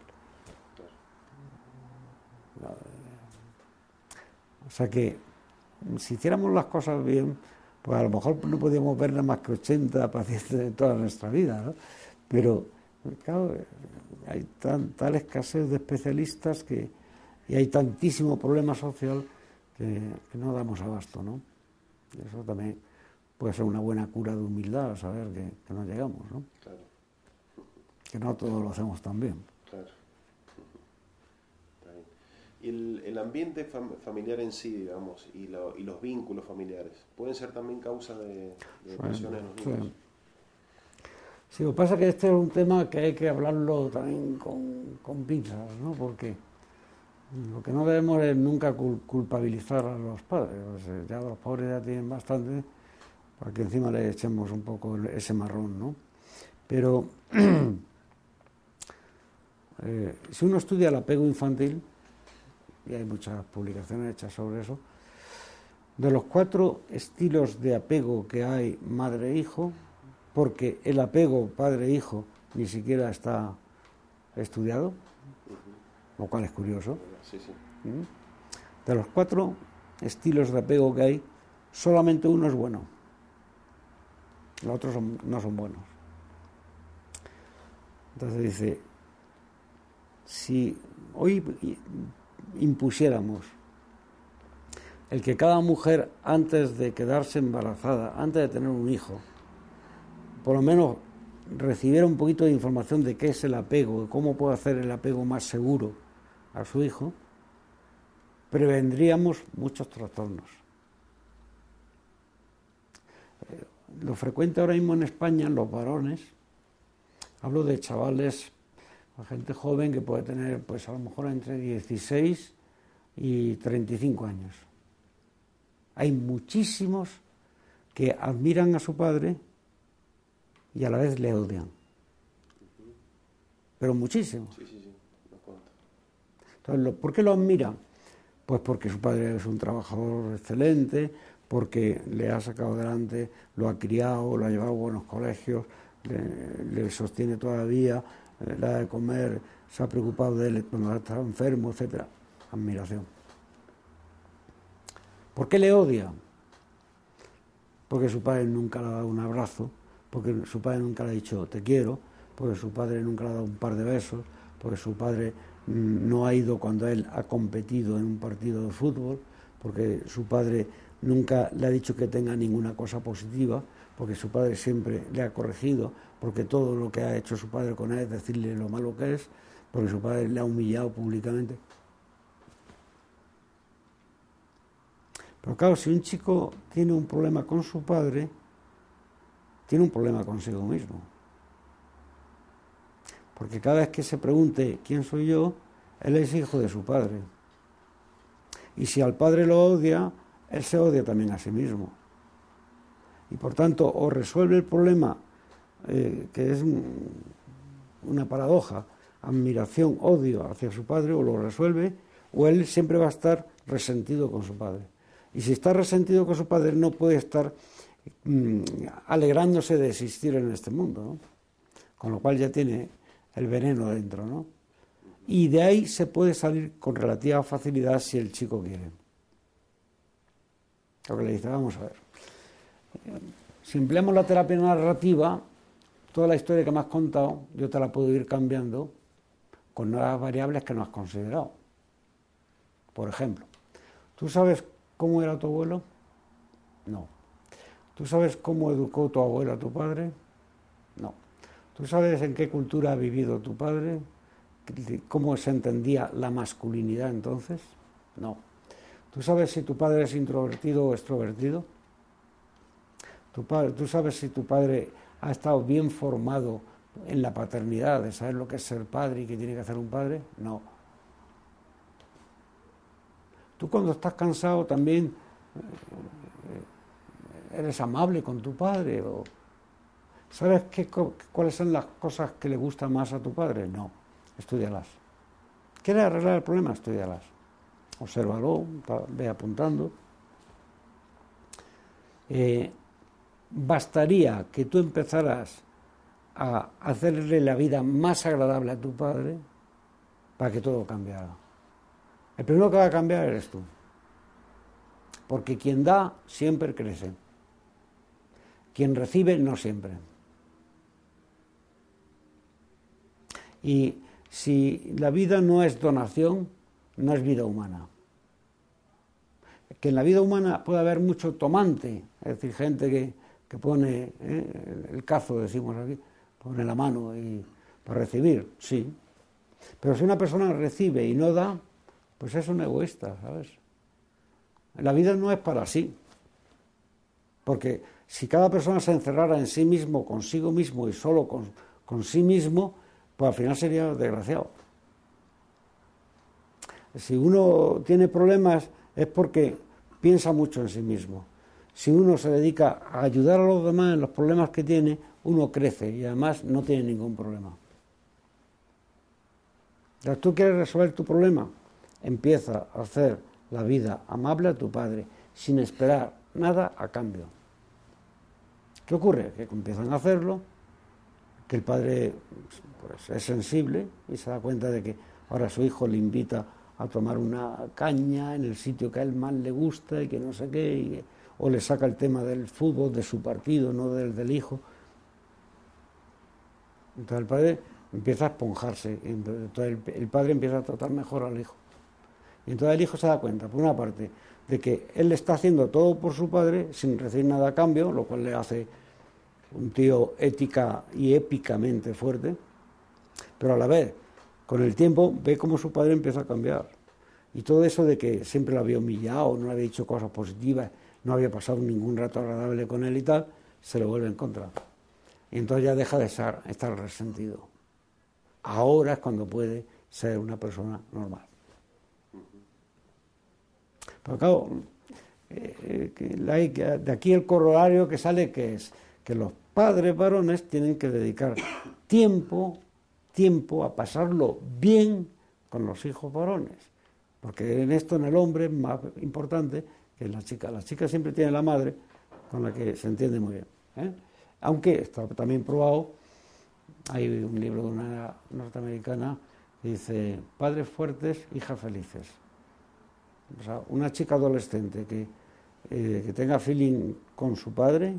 O sea que si hiciéramos las cosas bien, pues a lo mejor no podíamos ver nada más que 80 pacientes en toda nuestra vida, ¿no? Pero claro, hay tal escasez de especialistas y hay tantísimo problema social que no damos abasto, ¿no? Y eso también puede ser una buena cura de humildad, saber que no llegamos, ¿no? Claro. Que no todo lo hacemos tan bien. Claro. Está bien. Y el ambiente familiar en sí, digamos, y los vínculos familiares, ¿pueden ser también causa de depresión en los niños? Sí, lo que pasa es que este es un tema que hay que hablarlo también con pinzas, ¿no? Porque lo que no debemos es nunca culpabilizar a los padres. O sea, ya los pobres ya tienen bastante, para que encima le echemos un poco ese marrón, ¿no? Pero si uno estudia el apego infantil, y hay muchas publicaciones hechas sobre eso, de los 4 estilos de apego que hay madre-hijo, porque el apego padre-hijo ni siquiera está estudiado, lo cual es curioso. Sí, sí. De los 4 estilos de apego que hay, solamente uno es bueno. Los otros no son buenos. Entonces dice, si hoy impusiéramos el que cada mujer, antes de quedarse embarazada, antes de tener un hijo, por lo menos recibiera un poquito de información de qué es el apego, de cómo puede hacer el apego más seguro a su hijo, prevendríamos muchos trastornos. Lo frecuente ahora mismo en España, en los varones, hablo de chavales, gente joven que puede tener, pues a lo mejor entre 16 y 35 años. Hay muchísimos que admiran a su padre y a la vez le odian. Pero muchísimos. Sí, me cuenta. Entonces, ¿por qué lo admiran? Pues porque su padre es un trabajador excelente, porque le ha sacado adelante, lo ha criado, lo ha llevado a buenos colegios, le sostiene todavía, le da de comer, se ha preocupado de él cuando ha estado enfermo, etcétera. Admiración. ¿Por qué le odia? Porque su padre nunca le ha dado un abrazo, porque su padre nunca le ha dicho te quiero, porque su padre nunca le ha dado un par de besos, porque su padre no ha ido cuando él ha competido en un partido de fútbol, porque su padre nunca le ha dicho que tenga ninguna cosa positiva, porque su padre siempre le ha corregido, porque todo lo que ha hecho su padre con él es decirle lo malo que es, porque su padre le ha humillado públicamente. Pero claro, si un chico tiene un problema con su padre, tiene un problema consigo mismo. Porque cada vez que se pregunte quién soy yo, él es hijo de su padre. Y si al padre lo odia, él se odia también a sí mismo. Y por tanto, o resuelve el problema, que es una paradoja, admiración, odio hacia su padre, o lo resuelve, o él siempre va a estar resentido con su padre. Y si está resentido con su padre, no puede estar alegrándose de existir en este mundo, ¿no? Con lo cual ya tiene el veneno dentro, ¿no? Y de ahí se puede salir con relativa facilidad si el chico quiere. Lo que le dice, vamos a ver. Si empleamos la terapia narrativa, toda la historia que me has contado, yo te la puedo ir cambiando con nuevas variables que no has considerado. Por ejemplo, ¿tú sabes cómo era tu abuelo? No. ¿Tú sabes cómo educó tu abuelo a tu padre? No. ¿Tú sabes en qué cultura ha vivido tu padre? ¿Cómo se entendía la masculinidad entonces? No. ¿Tú sabes si tu padre es introvertido o extrovertido? ¿Tú sabes si tu padre ha estado bien formado en la paternidad, de saber lo que es ser padre y qué tiene que hacer un padre? No. ¿Tú cuando estás cansado también eres amable con tu padre? ¿O sabes cuáles son las cosas que le gustan más a tu padre? No. Estúdialas. ¿Quieres arreglar el problema? Estúdialas. Obsérvalo, ve apuntando. Bastaría que tú empezaras a hacerle la vida más agradable a tu padre para que todo cambiara. El primero que va a cambiar eres tú. Porque quien da siempre crece. Quien recibe no siempre. Y si la vida no es donación, no es vida humana. Que en la vida humana puede haber mucho tomante, es decir, gente que pone el cazo, decimos aquí, pone la mano para recibir, sí. Pero si una persona recibe y no da, pues es un egoísta, ¿sabes? La vida no es para sí. Porque si cada persona se encerrara en sí mismo, consigo mismo y solo con sí mismo, pues al final sería desgraciado. Si uno tiene problemas es porque piensa mucho en sí mismo. Si uno se dedica a ayudar a los demás en los problemas que tiene, uno crece y además no tiene ningún problema. Entonces, ¿tú quieres resolver tu problema? Empieza a hacer la vida amable a tu padre, sin esperar nada a cambio. ¿Qué ocurre? Que empiezan a hacerlo, que el padre pues, es sensible y se da cuenta de que ahora su hijo le invita a tomar una caña en el sitio que a él más le gusta y que no sé qué, o le saca el tema del fútbol, de su partido, no del hijo. Entonces el padre empieza a esponjarse, entonces el padre empieza a tratar mejor al hijo. Y entonces el hijo se da cuenta, por una parte, de que él está haciendo todo por su padre sin recibir nada a cambio, lo cual le hace un tío ética y épicamente fuerte, pero a la vez, con el tiempo, ve cómo su padre empieza a cambiar. Y todo eso de que siempre lo había humillado, no le había dicho cosas positivas, no había pasado ningún rato agradable con él y tal, se lo vuelve en contra. Y entonces ya deja de estar resentido. Ahora es cuando puede ser una persona normal. Pero claro, de aquí el corolario que sale, que es que los padres varones tienen que dedicar tiempo a pasarlo bien con los hijos varones, porque en esto, en el hombre, es más importante que en la chica. La chica siempre tiene la madre con la que se entiende muy bien, ¿eh? Aunque está también probado, hay un libro de una norteamericana que dice: padres fuertes, hijas felices. O sea, una chica adolescente que tenga feeling con su padre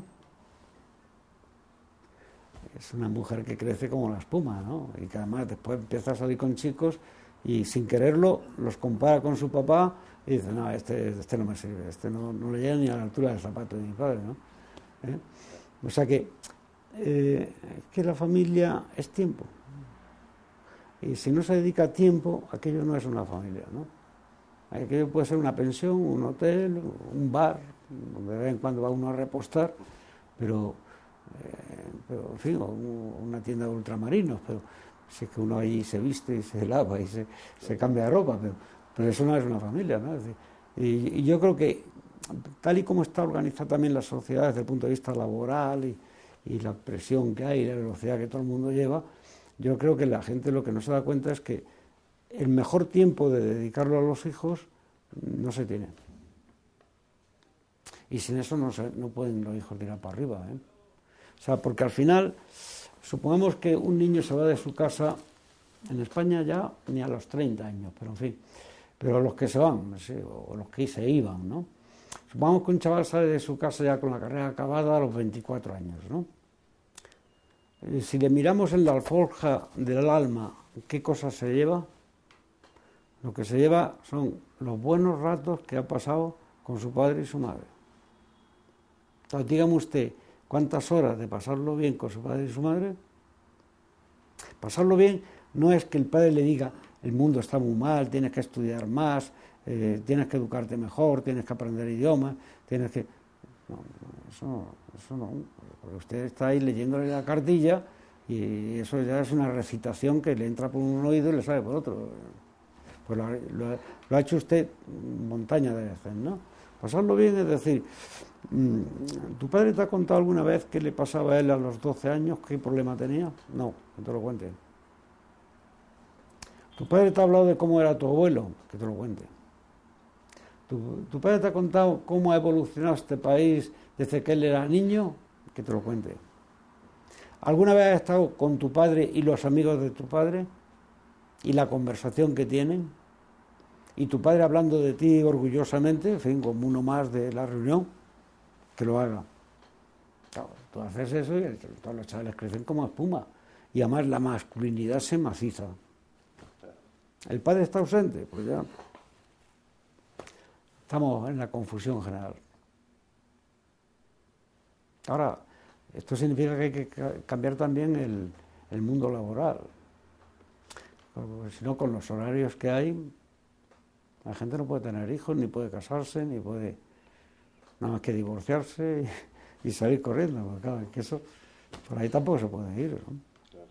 es una mujer que crece como la espuma, ¿no? Y que además después empieza a salir con chicos y sin quererlo los compara con su papá y dice: no, este no me sirve, este no le llega ni a la altura del zapato de mi padre, ¿no? O sea que la familia es tiempo. Y si no se dedica tiempo, aquello no es una familia, ¿no? Aquello puede ser una pensión, un hotel, un bar, donde de vez en cuando va uno a repostar, pero en fin, una tienda de ultramarinos, pero si es que uno ahí se viste y se lava y se cambia de ropa, pero eso no es una familia, ¿no? Es decir, y yo creo que tal y como está organizada también la sociedad desde el punto de vista laboral y la presión que hay, la velocidad que todo el mundo lleva, yo creo que la gente lo que no se da cuenta es que el mejor tiempo de dedicarlo a los hijos no se tiene. Y sin eso no pueden los hijos tirar para arriba, ¿eh? O sea, porque al final, supongamos que un niño se va de su casa, en España ya ni a los 30 años, pero en fin, pero los que se van, sí, o los que se iban, ¿no? Supongamos que un chaval sale de su casa ya con la carrera acabada a los 24 años, ¿no? Si le miramos en la alforja del alma, ¿qué cosas se lleva? Lo que se lleva son los buenos ratos que ha pasado con su padre y su madre. Entonces, dígame usted, ¿cuántas horas de pasarlo bien con su padre y su madre? Pasarlo bien no es que el padre le diga: el mundo está muy mal, tienes que estudiar más, tienes que educarte mejor, tienes que aprender idiomas, tienes que... No, eso no, porque usted está ahí leyéndole la cartilla y eso ya es una recitación que le entra por un oído y le sale por otro. Pues lo ha hecho usted montaña de veces, ¿no? Pasarlo bien es decir, ¿tu padre te ha contado alguna vez qué le pasaba a él a los 12 años, qué problema tenía? No, que te lo cuente. ¿Tu padre te ha hablado de cómo era tu abuelo? Que te lo cuente. ¿Tu padre te ha contado cómo ha evolucionado este país desde que él era niño? Que te lo cuente. ¿Alguna vez has estado con tu padre y los amigos de tu padre? ¿Y la conversación que tienen? ¿Y tu padre hablando de ti orgullosamente, en fin, como uno más de la reunión? Que lo haga. Claro, tú haces eso y todos los chavales crecen como espuma. Y además la masculinidad se maciza. ¿El padre está ausente? Pues ya estamos en la confusión general. Ahora, esto significa que hay que cambiar también el mundo laboral. Porque si no, con los horarios que hay, la gente no puede tener hijos, ni puede casarse, ni puede nada más que divorciarse y salir corriendo. Porque claro, es que eso, por ahí tampoco se puede ir, ¿no? Claro.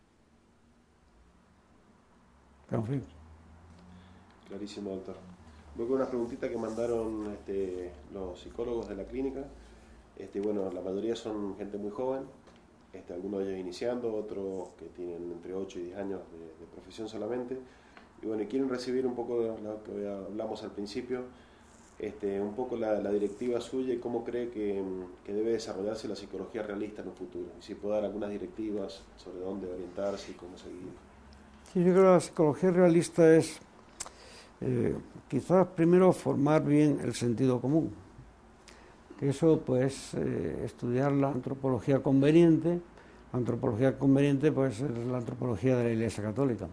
Pero en fin. Clarísimo, doctor. Voy con una preguntita que mandaron los psicólogos de la clínica. Bueno, la mayoría son gente muy joven, algunos de ellos iniciando, otros que tienen entre 8 y 10 años de profesión solamente. Y bueno, quieren recibir un poco de lo que hablamos al principio, un poco la directiva suya y cómo cree que debe desarrollarse la psicología realista en un futuro. Y si puede dar algunas directivas sobre dónde orientarse y cómo seguir. Sí, yo creo que la psicología realista es quizás primero formar bien el sentido común. Que eso, pues, estudiar la antropología conveniente. La antropología conveniente, pues, es la antropología de la Iglesia Católica.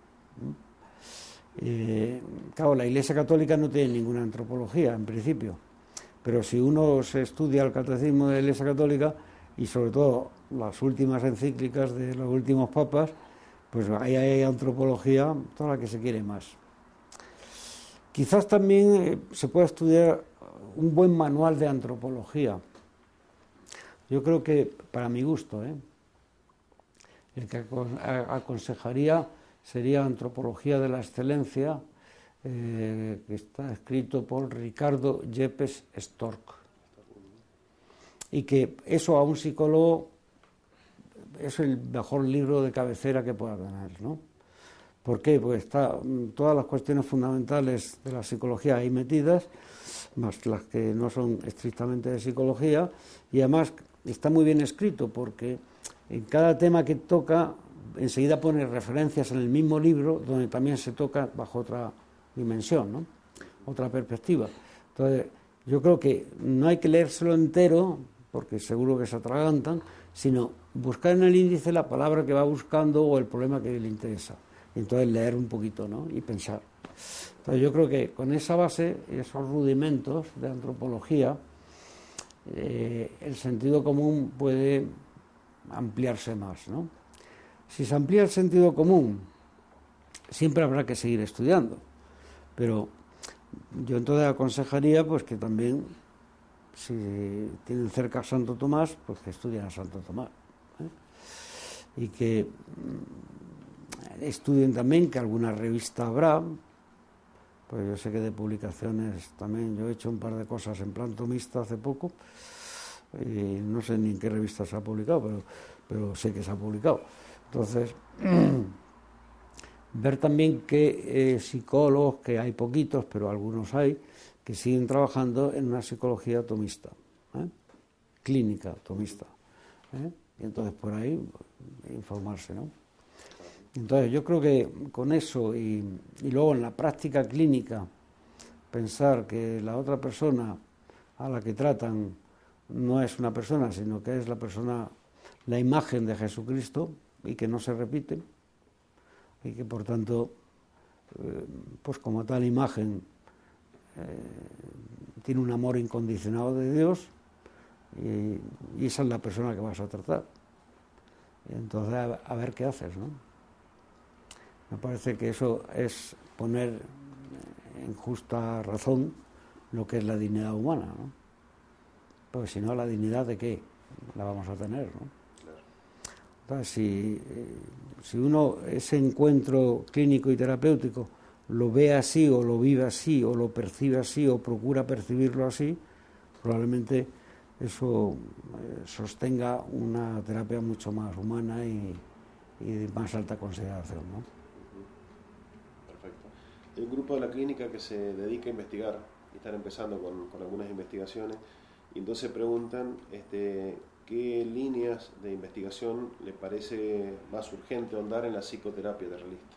Claro, la Iglesia Católica no tiene ninguna antropología, en principio. Pero si uno se estudia el catecismo de la Iglesia Católica, y sobre todo las últimas encíclicas de los últimos papas, pues ahí hay antropología, toda la que se quiere más. Quizás también se pueda estudiar un buen manual de antropología. Yo creo que, para mi gusto, el que aconsejaría sería Antropología de la Excelencia, que está escrito por Ricardo Yepes Stork. Y que eso a un psicólogo es el mejor libro de cabecera que pueda tener, ¿no? ¿Por qué? Pues está todas las cuestiones fundamentales de la psicología ahí metidas, más las que no son estrictamente de psicología, y además está muy bien escrito porque en cada tema que toca enseguida pone referencias en el mismo libro donde también se toca bajo otra dimensión, ¿no? Otra perspectiva. Entonces, yo creo que no hay que leérselo entero porque seguro que se atragantan, sino buscar en el índice la palabra que va buscando o el problema que le interesa. Y entonces leer un poquito, ¿no? Y pensar. Entonces yo creo que con esa base, esos rudimentos de antropología, el sentido común puede ampliarse más, ¿no? Si se amplía el sentido común, siempre habrá que seguir estudiando, pero yo entonces aconsejaría pues que también, si tienen cerca a Santo Tomás, pues que estudien a Santo Tomás, y que estudien también, que alguna revista habrá, pues yo sé que de publicaciones también, yo he hecho un par de cosas en plan tomista hace poco, y no sé ni en qué revista se ha publicado, pero sé que se ha publicado. Entonces, ver también que psicólogos, que hay poquitos, pero algunos hay, que siguen trabajando en una psicología tomista, clínica tomista, y entonces por ahí informarse, ¿no? Entonces yo creo que con eso y luego en la práctica clínica pensar que la otra persona a la que tratan no es una persona, sino que es la persona, la imagen de Jesucristo y que no se repite y que por tanto, pues como tal imagen tiene un amor incondicionado de Dios y esa es la persona que vas a tratar. Y entonces a ver qué haces, ¿no? Me parece que eso es poner en justa razón lo que es la dignidad humana, ¿no? Porque si no, ¿la dignidad de qué la vamos a tener, ¿no? Entonces, si uno ese encuentro clínico y terapéutico lo ve así o lo vive así o lo percibe así o procura percibirlo así, probablemente eso sostenga una terapia mucho más humana y de más alta consideración, ¿no? Perfecto. Hay un grupo de la clínica que se dedica a investigar y están empezando con algunas investigaciones y entonces preguntan qué líneas de investigación le parece más urgente ahondar en la psicoterapia de realista.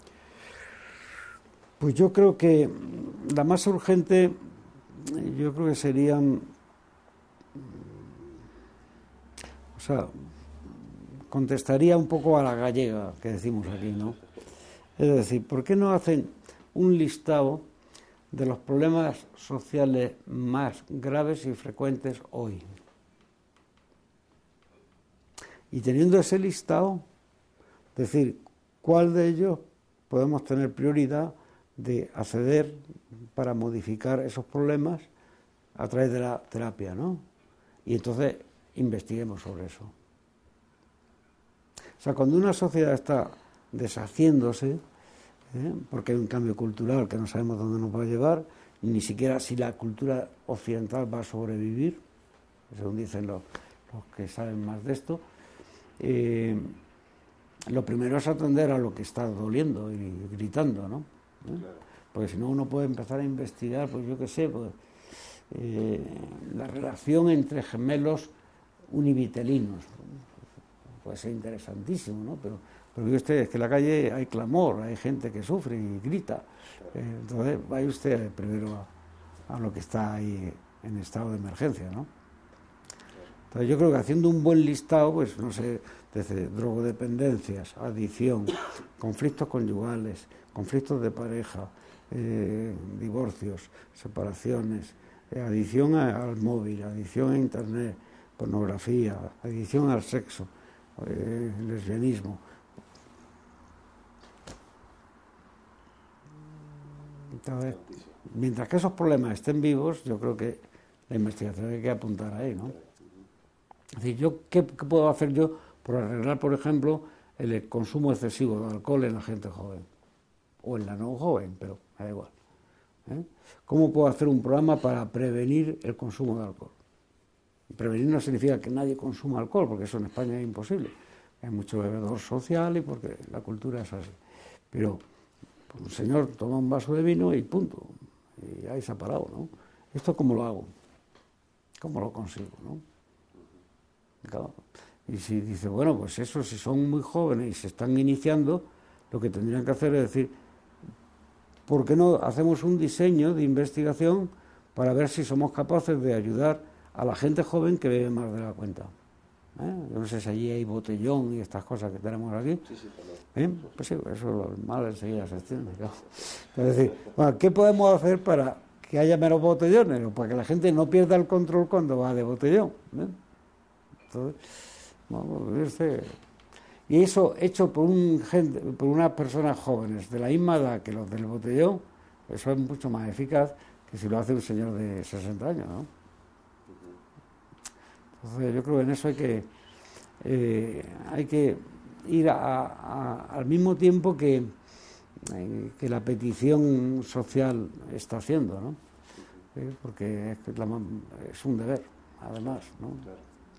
Pues yo creo que la más urgente, yo creo que serían, o sea, contestaría un poco a la gallega que decimos aquí, ¿no? Es decir, ¿por qué no hacen un listado de los problemas sociales más graves y frecuentes hoy? Y teniendo ese listado, decir cuál de ellos podemos tener prioridad de acceder para modificar esos problemas a través de la terapia, ¿no? Y entonces investiguemos sobre eso. O sea, cuando una sociedad está deshaciéndose, porque hay un cambio cultural que no sabemos dónde nos va a llevar, ni siquiera si la cultura occidental va a sobrevivir, según dicen los que saben más de esto, lo primero es atender a lo que está doliendo y gritando, ¿no? Claro. Porque si no uno puede empezar a investigar, pues yo qué sé, pues, la relación entre gemelos univitelinos. Puede ser interesantísimo, ¿no? Pero ve usted, es que en la calle hay clamor, hay gente que sufre y grita. Entonces vaya usted primero a lo que está ahí en estado de emergencia, ¿no? Entonces yo creo que haciendo un buen listado, pues no sé, desde drogodependencias, adicción, conflictos conyugales, conflictos de pareja, divorcios, separaciones, adicción al móvil, adicción a internet, pornografía, adicción al sexo, lesbianismo. Entonces, mientras que esos problemas estén vivos, yo creo que la investigación hay que apuntar ahí, ¿no? Es decir, ¿qué puedo hacer yo por arreglar, por ejemplo, el consumo excesivo de alcohol en la gente joven? O en la no joven, pero me da igual. ¿Cómo puedo hacer un programa para prevenir el consumo de alcohol? Prevenir no significa que nadie consuma alcohol, porque eso en España es imposible. Hay mucho bebedor social y porque la cultura es así. Pero pues, un señor toma un vaso de vino y punto. Y ahí se ha parado, ¿no? ¿Esto cómo lo hago? ¿Cómo lo consigo, no? Claro. Y si dice, bueno, pues eso, si son muy jóvenes y se están iniciando, lo que tendrían que hacer es decir, ¿por qué no hacemos un diseño de investigación para ver si somos capaces de ayudar a la gente joven que bebe más de la cuenta? Yo no sé si allí hay botellón y estas cosas que tenemos aquí. Sí, pues sí, eso mal enseguida se extiende. Claro. Es decir, bueno, ¿qué podemos hacer para que haya menos botellones? O para que la gente no pierda el control cuando va de botellón. Entonces, vamos, y eso hecho por unas personas jóvenes de la misma edad que los del botellón, eso es mucho más eficaz que si lo hace un señor de 60 años, ¿no? Entonces yo creo que en eso hay que ir al mismo tiempo que la petición social está haciendo, ¿no? Porque es un deber, además, ¿no? Claro.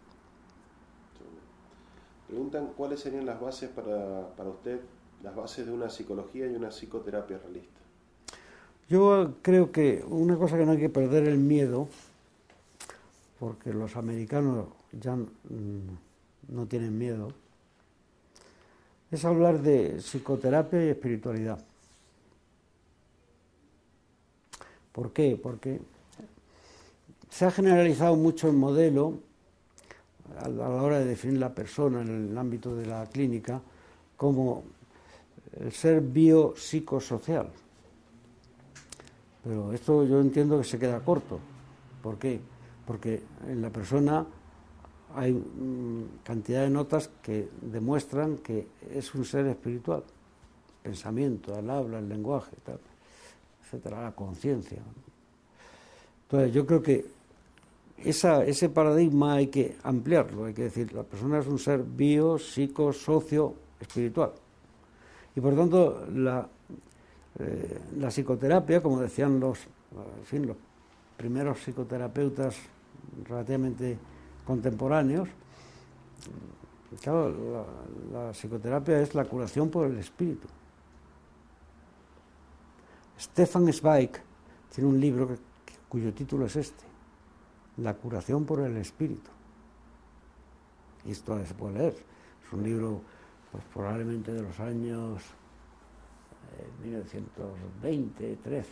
Preguntan cuáles serían las bases para usted, las bases de una psicología y una psicoterapia realista. Yo creo que una cosa que no hay que perder el miedo, porque los americanos ya no tienen miedo, es hablar de psicoterapia y espiritualidad. ¿Por qué? Porque se ha generalizado mucho el modelo a la hora de definir la persona en el ámbito de la clínica como el ser biopsicosocial. Pero esto yo entiendo que se queda corto. ¿Por qué? Porque en la persona hay cantidad de notas que demuestran que es un ser espiritual. Pensamiento, el habla, el lenguaje, tal, etcétera, la conciencia. Entonces yo creo que ese paradigma hay que ampliarlo, hay que decir, la persona es un ser bio, psico, socio, espiritual. Y por tanto, la psicoterapia, como decían los primeros psicoterapeutas relativamente contemporáneos, claro, la psicoterapia es la curación por el espíritu. Stefan Zweig tiene un libro cuyo título es este, La curación por el espíritu. Y esto se puede leer. Es un libro pues probablemente de los años 1920, 13.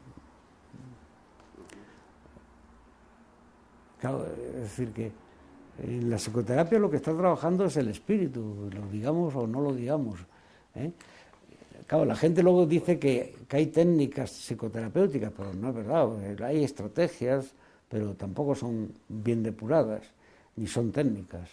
Claro, es decir que en la psicoterapia lo que está trabajando es el espíritu, lo digamos o no lo digamos. Claro, la gente luego dice que hay técnicas psicoterapéuticas, pero no es verdad. Hay estrategias, pero tampoco son bien depuradas, ni son técnicas.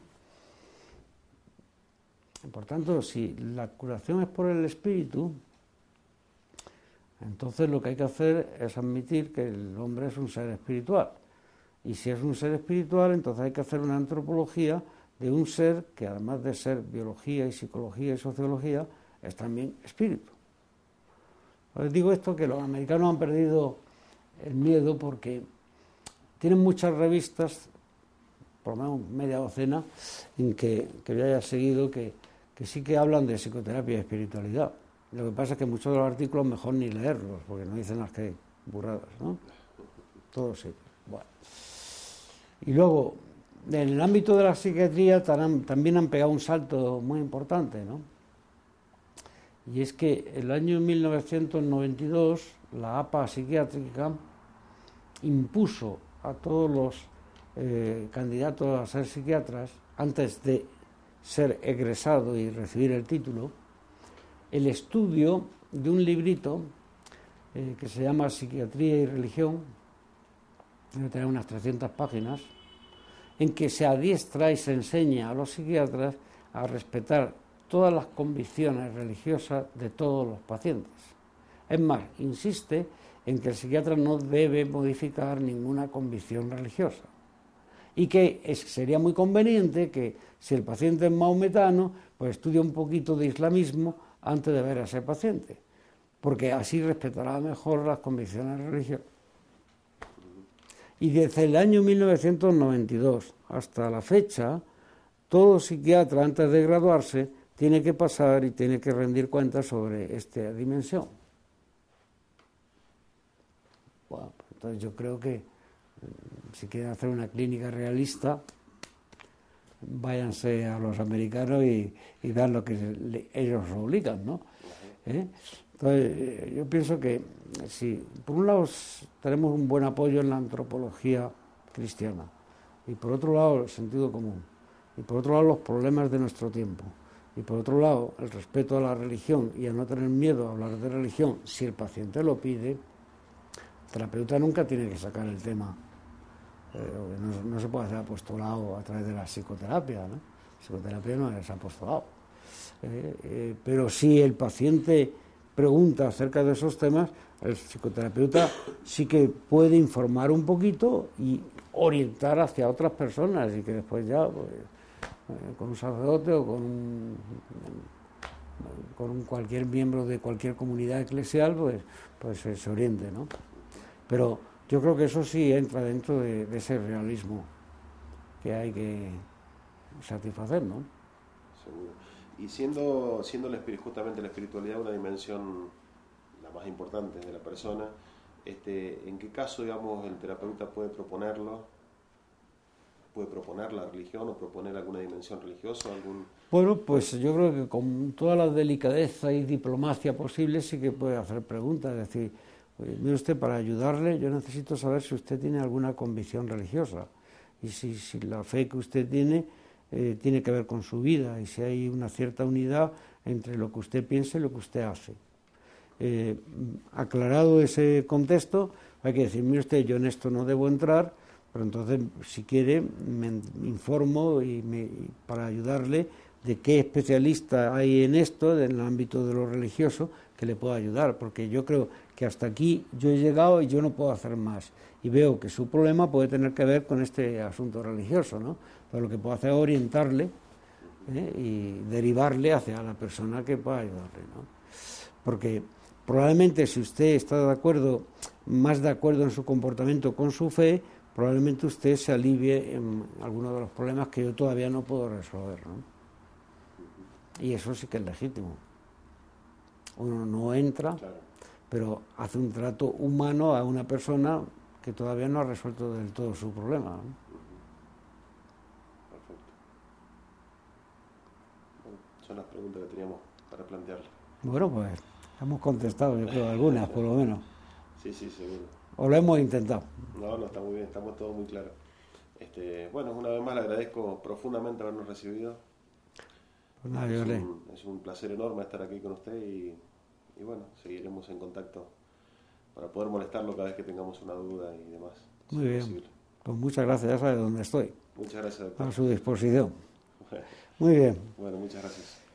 Por tanto, si la curación es por el espíritu, entonces lo que hay que hacer es admitir que el hombre es un ser espiritual. Y si es un ser espiritual, entonces hay que hacer una antropología de un ser que, además de ser biología y psicología y sociología, es también espíritu. Les digo esto, que los americanos han perdido el miedo porque tienen muchas revistas, por lo menos media docena, en que yo haya seguido, que sí que hablan de psicoterapia y espiritualidad. Lo que pasa es que muchos de los artículos mejor ni leerlos, porque no dicen las que burradas, ¿no? Todo sí. Bueno. Y luego, en el ámbito de la psiquiatría también han pegado un salto muy importante, ¿no? Y es que el año 1992 la APA psiquiátrica impuso a todos los candidatos a ser psiquiatras, antes de ser egresado y recibir el título, el estudio de un librito que se llama Psiquiatría y Religión, debe tener unas 300 páginas, en que se adiestra y se enseña a los psiquiatras a respetar todas las convicciones religiosas de todos los pacientes. Es más, insiste en que el psiquiatra no debe modificar ninguna convicción religiosa y que sería muy conveniente que si el paciente es maometano, pues estudie un poquito de islamismo antes de ver a ese paciente, porque así respetará mejor las convicciones religiosas. Y desde el año 1992 hasta la fecha, todo psiquiatra antes de graduarse tiene que pasar y tiene que rendir cuentas sobre esta dimensión. Bueno, entonces yo creo que si quieren hacer una clínica realista, váyanse a los americanos y dan lo que ellos obligan, ¿no? Entonces, yo pienso que si por un lado tenemos un buen apoyo en la antropología cristiana, y por otro lado el sentido común, y por otro lado los problemas de nuestro tiempo, y por otro lado el respeto a la religión y a no tener miedo a hablar de religión si el paciente lo pide, el terapeuta nunca tiene que sacar el tema. No se puede hacer apostolado a través de la psicoterapia, ¿no? Psicoterapia no es apostolado. Pero si el paciente pregunta acerca de esos temas, el psicoterapeuta sí que puede informar un poquito y orientar hacia otras personas y que después ya pues, con un sacerdote o con cualquier miembro de cualquier comunidad eclesial pues se oriente, ¿no? Pero yo creo que eso sí entra dentro de ese realismo que hay que satisfacer, ¿no? Seguro. Y siendo justamente la espiritualidad una dimensión la más importante de la persona, ¿en qué caso, digamos, el terapeuta puede proponer la religión o proponer alguna dimensión religiosa? Bueno, pues yo creo que con toda la delicadeza y diplomacia posible sí que puede hacer preguntas, es decir, mire usted, para ayudarle yo necesito saber si usted tiene alguna convicción religiosa y si la fe que usted tiene tiene que ver con su vida y si hay una cierta unidad entre lo que usted piensa y lo que usted hace. Aclarado ese contexto, hay que decir, mire usted, yo en esto no debo entrar, pero entonces, si quiere, me informo para ayudarle de qué especialista hay en esto, en el ámbito de lo religioso, que le pueda ayudar, porque yo creo que hasta aquí yo he llegado y yo no puedo hacer más. Y veo que su problema puede tener que ver con este asunto religioso, ¿no? Pero lo que puedo hacer es orientarle y derivarle hacia la persona que pueda ayudarle, ¿no? Porque probablemente si usted está más de acuerdo en su comportamiento con su fe, probablemente usted se alivie en algunos de los problemas que yo todavía no puedo resolver, ¿no? Y eso sí que es legítimo. Uno no entra, claro, pero hace un trato humano a una persona que todavía no ha resuelto del todo su problema, ¿no? Perfecto. Bueno, son las preguntas que teníamos para plantearle. Bueno, pues hemos contestado, yo creo, algunas por lo menos. Sí, seguro. O lo hemos intentado. No, está muy bien, estamos todos muy claros. Bueno, una vez más le agradezco profundamente habernos recibido. Pues nada, es un placer enorme estar aquí con usted y bueno, seguiremos en contacto para poder molestarlo cada vez que tengamos una duda y demás. Muy bien. Posible. Pues muchas gracias, ya sabe dónde estoy. Muchas gracias, doctor. A su disposición. Muy bien. Bueno, muchas gracias.